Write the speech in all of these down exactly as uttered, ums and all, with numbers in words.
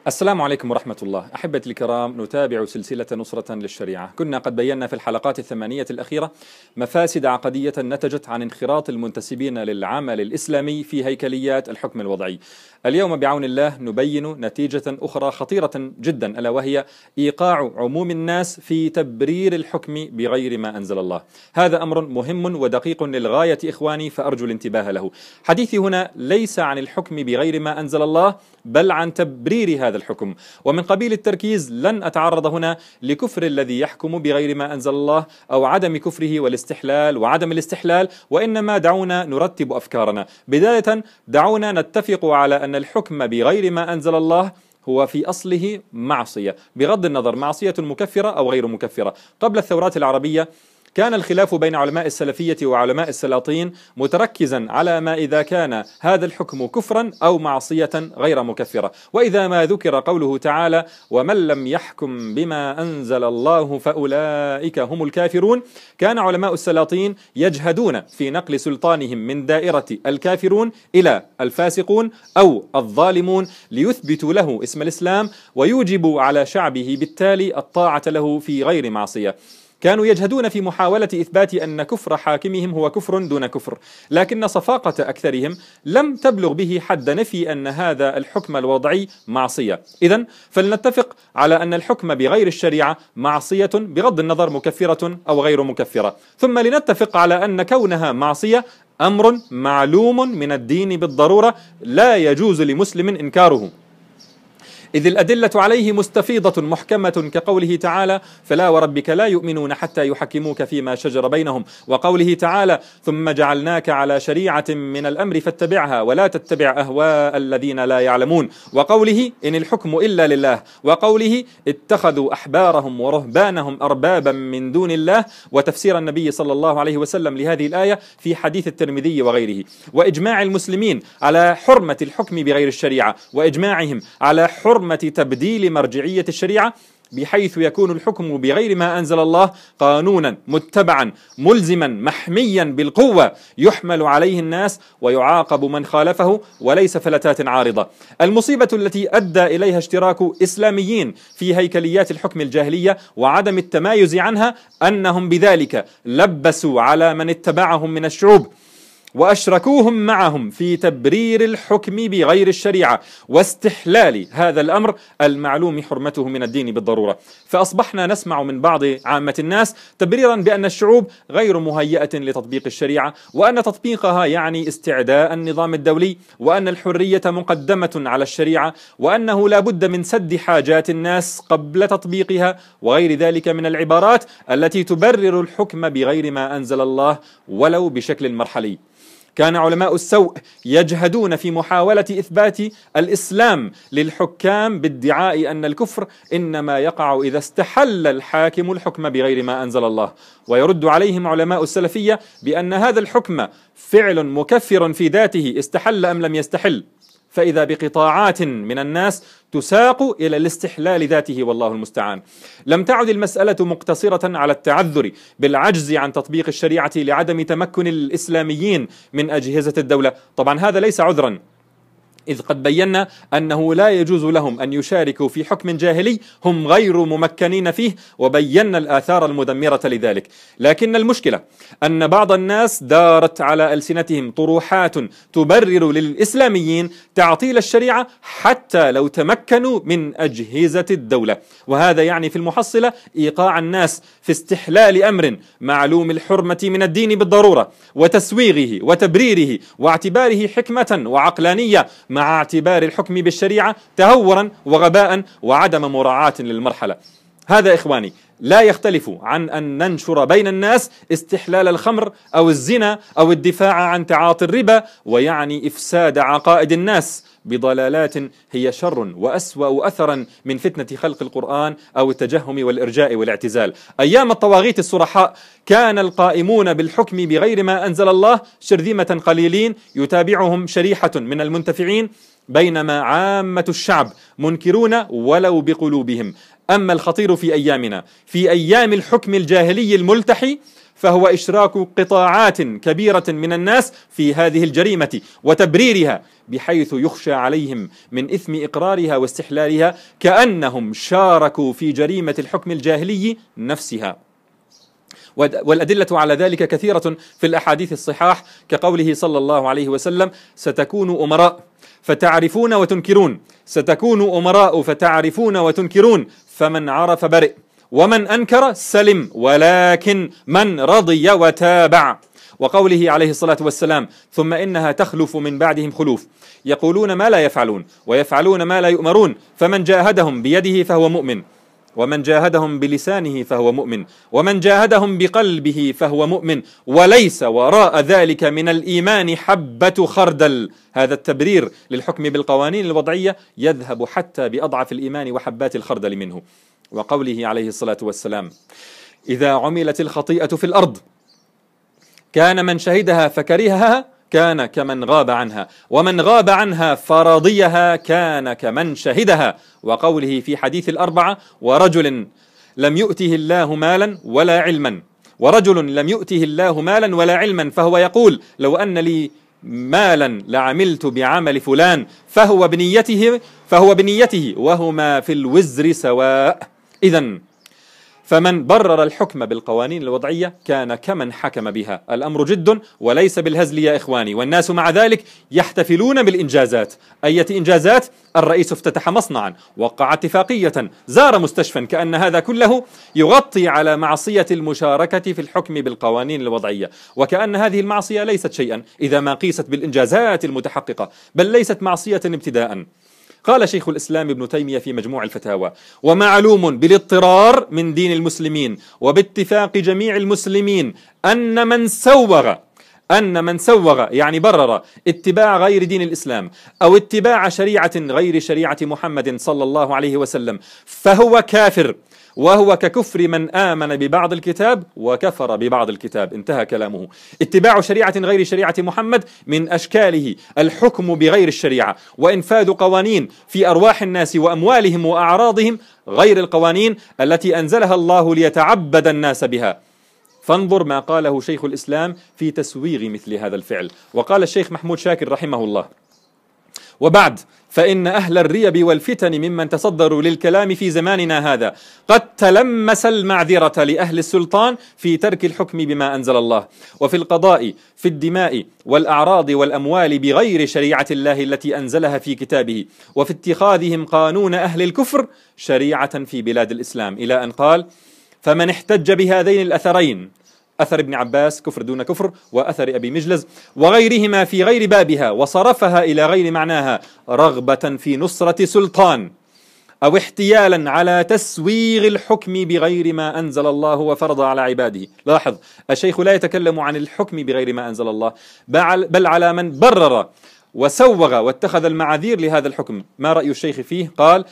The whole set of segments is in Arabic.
السلام عليكم ورحمة الله. أحبتي الكرام، نتابع سلسلة نصرة للشريعة. كنا قد بينا في الحلقات الثمانية الأخيرة مفاسد عقدية نتجت عن انخراط المنتسبين للعمل الإسلامي في هيكليات الحكم الوضعي. اليوم بعون الله نبين نتيجة أخرى خطيرة جدا، ألا وهي إيقاع عموم الناس في تبرير الحكم بغير ما أنزل الله. هذا أمر مهم ودقيق للغاية إخواني، فأرجو الانتباه له. حديثي هنا ليس عن الحكم بغير ما أنزل الله، بل عن تبرير هذا الحكم. ومن قبيل التركيز لن أتعرض هنا لكفر الذي يحكم بغير ما أنزل الله أو عدم كفره والاستحلال وعدم الاستحلال، وإنما دعونا نرتب أفكارنا. بداية دعونا نتفق على أن الحكم بغير ما أنزل الله هو في أصله معصية، بغض النظر معصية مكفرة أو غير مكفرة. قبل الثورات العربية كان الخلاف بين علماء السلفية وعلماء السلاطين متركزا على ما إذا كان هذا الحكم كفرا أو معصية غير مكفرة. وإذا ما ذكر قوله تعالى: ومن لم يحكم بما أنزل الله فأولئك هم الكافرون، كان علماء السلاطين يجهدون في نقل سلطانهم من دائرة الكافرون إلى الفاسقون أو الظالمون ليثبتوا له اسم الإسلام ويوجبوا على شعبه بالتالي الطاعة له في غير معصية. كانوا يجهدون في محاولة إثبات أن كفر حاكمهم هو كفر دون كفر، لكن صفاقة أكثرهم لم تبلغ به حد نفي أن هذا الحكم الوضعي معصية. إذن فلنتفق على أن الحكم بغير الشريعة معصية بغض النظر مكفرة أو غير مكفرة، ثم لنتفق على أن كونها معصية أمر معلوم من الدين بالضرورة لا يجوز لمسلم إنكاره، إذ الأدلة عليه مستفيضة محكمة، كقوله تعالى: فلا وربك لا يؤمنون حتى يحكموك فيما شجر بينهم، وقوله تعالى: ثم جعلناك على شريعة من الأمر فاتبعها ولا تتبع أهواء الذين لا يعلمون، وقوله: إن الحكم إلا لله، وقوله: اتخذوا أحبارهم ورهبانهم أربابا من دون الله، وتفسير النبي صلى الله عليه وسلم لهذه الآية في حديث الترمذي وغيره، وإجماع المسلمين على حرمة الحكم بغير الشريعة، وإجماعهم على حرمة تبديل مرجعية الشريعة، بحيث يكون الحكم بغير ما أنزل الله قانونا متبعا ملزما محميا بالقوة يحمل عليه الناس ويعاقب من خالفه، وليس فلتات عارضة. المصيبة التي أدى إليها اشتراك إسلاميين في هيكليات الحكم الجاهلية وعدم التمايز عنها أنهم بذلك لبسوا على من اتبعهم من الشعوب وأشركوهم معهم في تبرير الحكم بغير الشريعة واستحلال هذا الأمر المعلوم حرمته من الدين بالضرورة. فأصبحنا نسمع من بعض عامة الناس تبريرا بأن الشعوب غير مهيئة لتطبيق الشريعة، وأن تطبيقها يعني استعداء النظام الدولي، وأن الحرية مقدمة على الشريعة، وأنه لا بد من سد حاجات الناس قبل تطبيقها، وغير ذلك من العبارات التي تبرر الحكم بغير ما أنزل الله ولو بشكل مرحلي. كان علماء السوء يجهدون في محاولة إثبات الإسلام للحكام بادعاء أن الكفر إنما يقع إذا استحل الحاكم الحكم بغير ما أنزل الله، ويرد عليهم علماء السلفية بأن هذا الحكم فعل مكفر في ذاته استحل أم لم يستحل، فإذا بقطاعات من الناس تساق إلى الاستحلال ذاته، والله المستعان. لم تعد المسألة مقتصرة على التعذر بالعجز عن تطبيق الشريعة لعدم تمكن الإسلاميين من أجهزة الدولة. طبعا هذا ليس عذرا، إذ قد بينا أنه لا يجوز لهم أن يشاركوا في حكم جاهلي هم غير ممكنين فيه، وبينا الآثار المدمرة لذلك. لكن المشكلة أن بعض الناس دارت على ألسنتهم طروحات تبرر للإسلاميين تعطيل الشريعة حتى لو تمكنوا من أجهزة الدولة، وهذا يعني في المحصلة إيقاع الناس في استحلال أمر معلوم الحرمة من الدين بالضرورة وتسويغه وتبريره واعتباره حكمة وعقلانية، مع اعتبار الحكم بالشريعة تهورا وغباء وعدم مراعاة للمرحلة. هذا إخواني لا يختلف عن أن ننشر بين الناس استحلال الخمر أو الزنا أو الدفاع عن تعاطي الربا، ويعني إفساد عقائد الناس بضلالات هي شر وأسوأ أثرا من فتنة خلق القرآن أو التجهم والإرجاء والاعتزال. أيام الطواغيت الصرحاء كان القائمون بالحكم بغير ما أنزل الله شرذمة قليلين يتابعهم شريحة من المنتفعين، بينما عامة الشعب منكرون ولو بقلوبهم. أما الخطير في أيامنا، في أيام الحكم الجاهلي الملتحي، فهو إشراك قطاعات كبيرة من الناس في هذه الجريمة وتبريرها، بحيث يخشى عليهم من إثم إقرارها واستحلالها، كأنهم شاركوا في جريمة الحكم الجاهلي نفسها. والأدلة على ذلك كثيرة في الأحاديث الصحاح، كقوله صلى الله عليه وسلم: ستكون أمراء فتعرفون وتنكرون، ستكون أمراء فتعرفون وتنكرون، فمن عرف برئ ومن أنكر سلم، ولكن من رضي وتابع. وقوله عليه الصلاة والسلام: ثم إنها تخلف من بعدهم خلوف يقولون ما لا يفعلون ويفعلون ما لا يؤمرون، فمن جاهدهم بيده فهو مؤمن، ومن جاهدهم بلسانه فهو مؤمن، ومن جاهدهم بقلبه فهو مؤمن، وليس وراء ذلك من الإيمان حبة خردل. هذا التبرير للحكم بالقوانين الوضعية يذهب حتى بأضعف الإيمان وحبات الخردل منه. وقوله عليه الصلاة والسلام: إذا عملت الخطيئة في الأرض كان من شهدها فكرهها كان كمن غاب عنها، ومن غاب عنها فرضيها كان كمن شهدها. وقوله في حديث الأربعة: ورجل لم يؤته الله مالا ولا علما، ورجل لم يؤته الله مالا ولا علما فهو يقول: لو أن لي مالا لعملت بعمل فلان، فهو بنيته فهو بنيته وهما في الوزر سواء. إذن فمن برر الحكم بالقوانين الوضعية كان كمن حكم بها. الأمر جد وليس بالهزل يا إخواني، والناس مع ذلك يحتفلون بالإنجازات. أية إنجازات؟ الرئيس افتتح مصنعا، وقع اتفاقية، زار مستشفى، كأن هذا كله يغطي على معصية المشاركة في الحكم بالقوانين الوضعية، وكأن هذه المعصية ليست شيئا إذا ما قيست بالإنجازات المتحققة، بل ليست معصية ابتداء. قال شيخ الإسلام ابن تيمية في مجموع الفتاوى: ومعلوم بالاضطرار من دين المسلمين وباتفاق جميع المسلمين أن من سوغ أن من سوغ يعني برر اتباع غير دين الإسلام أو اتباع شريعة غير شريعة محمد صلى الله عليه وسلم فهو كافر، وهو ككفر من آمن ببعض الكتاب وكفر ببعض الكتاب. انتهى كلامه. اتباع شريعة غير شريعة محمد من أشكاله الحكم بغير الشريعة، وإنفاذ قوانين في أرواح الناس وأموالهم وأعراضهم غير القوانين التي أنزلها الله ليتعبد الناس بها. فانظر ما قاله شيخ الإسلام في تسويغ مثل هذا الفعل. وقال الشيخ محمود شاكر رحمه الله: وبعد، فإن أهل الريب والفتن ممن تصدروا للكلام في زماننا هذا قد تلمس المعذرة لأهل السلطان في ترك الحكم بما أنزل الله، وفي القضاء في الدماء والأعراض والأموال بغير شريعة الله التي أنزلها في كتابه، وفي اتخاذهم قانون أهل الكفر شريعة في بلاد الإسلام، إلى أن قال: فمن احتج بهذين الأثرين، أثر ابن عباس كفر دون كفر، وأثر أبي مجلز وغيرهما في غير بابها، وصرفها إلى غير معناها رغبة في نصرة سلطان أو احتيالا على تسويغ الحكم بغير ما أنزل الله وفرض على عباده. لاحظ، الشيخ لا يتكلم عن الحكم بغير ما أنزل الله، بل على من برر وسوغ واتخذ المعاذير لهذا الحكم. ما رأي الشيخ فيه؟ قال: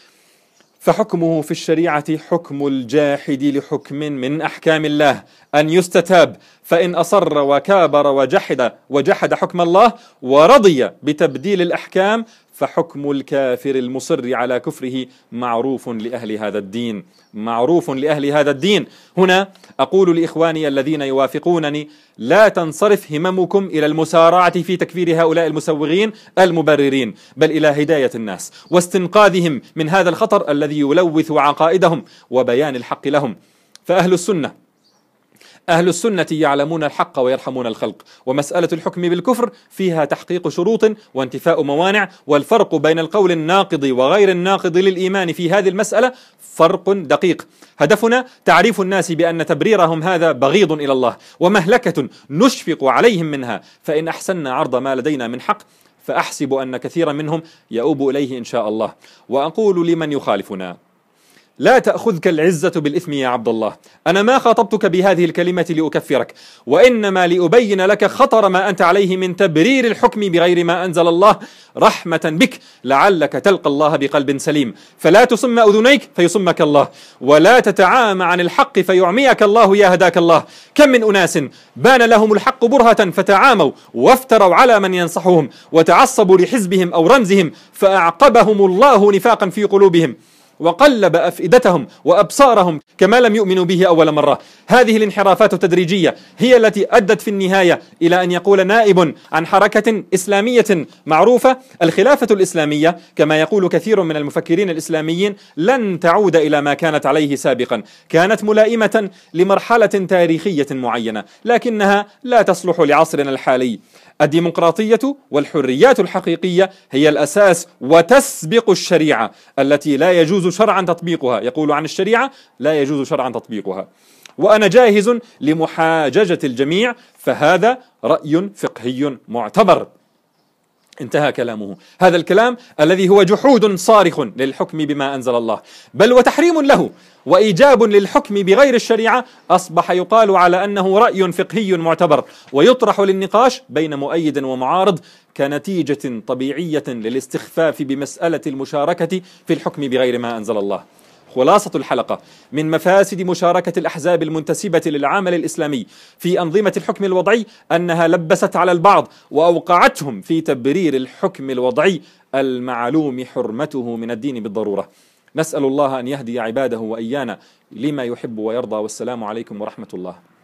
فحكمه في الشريعة حكم الجاحد لحكم من أحكام الله أن يستتاب، فإن أصر وكابر وجحد وجحد حكم الله ورضي بتبديل الأحكام فحكم الكافر المصر على كفره معروف لأهل هذا الدين، معروف لأهل هذا الدين. هنا أقول لإخواني الذين يوافقونني: لا تنصرف هممكم إلى المسارعة في تكفير هؤلاء المسوغين المبررين، بل إلى هداية الناس واستنقاذهم من هذا الخطر الذي يلوث عقائدهم وبيان الحق لهم. فأهل السنة أهل السنة يعلمون الحق ويرحمون الخلق، ومسألة الحكم بالكفر فيها تحقيق شروط وانتفاء موانع، والفرق بين القول الناقض وغير الناقض للإيمان في هذه المسألة فرق دقيق. هدفنا تعريف الناس بأن تبريرهم هذا بغيض إلى الله ومهلكة نشفق عليهم منها، فإن أحسننا عرض ما لدينا من حق فأحسب أن كثيرا منهم يؤوب إليه إن شاء الله. وأقول لمن يخالفنا: لا تأخذك العزة بالإثم يا عبد الله، أنا ما خاطبتك بهذه الكلمة لأكفرك، وإنما لأبين لك خطر ما أنت عليه من تبرير الحكم بغير ما أنزل الله رحمة بك، لعلك تلقى الله بقلب سليم. فلا تصم أذنيك فيصمك الله، ولا تتعامى عن الحق فيعميك الله يا هداك الله. كم من أناس بان لهم الحق برهة فتعاموا وافتروا على من ينصحهم وتعصبوا لحزبهم أو رمزهم فأعقبهم الله نفاقا في قلوبهم. وقلب أفئدتهم وأبصارهم كما لم يؤمنوا به أول مرة. هذه الانحرافات التدريجية هي التي أدت في النهاية إلى أن يقول نائب عن حركة إسلامية معروفة: الخلافة الإسلامية كما يقول كثير من المفكرين الإسلاميين لن تعود إلى ما كانت عليه سابقا، كانت ملائمة لمرحلة تاريخية معينة لكنها لا تصلح لعصرنا الحالي. الديمقراطية والحريات الحقيقية هي الأساس وتسبق الشريعة التي لا يجوز شرعا تطبيقها. يقول عن الشريعة لا يجوز شرعا تطبيقها. وأنا جاهز لمحاججة الجميع، فهذا رأي فقهي معتبر. انتهى كلامه. هذا الكلام الذي هو جحود صارخ للحكم بما أنزل الله، بل وتحريم له وإيجاب للحكم بغير الشريعة، أصبح يقال على أنه رأي فقهي معتبر ويطرح للنقاش بين مؤيد ومعارض كنتيجة طبيعية للاستخفاف بمسألة المشاركة في الحكم بغير ما أنزل الله. خلاصة الحلقة: من مفاسد مشاركة الأحزاب المنتسبة للعمل الإسلامي في أنظمة الحكم الوضعي أنها لبست على البعض وأوقعتهم في تبرير الحكم الوضعي المعلوم حرمته من الدين بالضرورة. نسأل الله أن يهدي عباده وإيانا لما يحب ويرضى، والسلام عليكم ورحمة الله.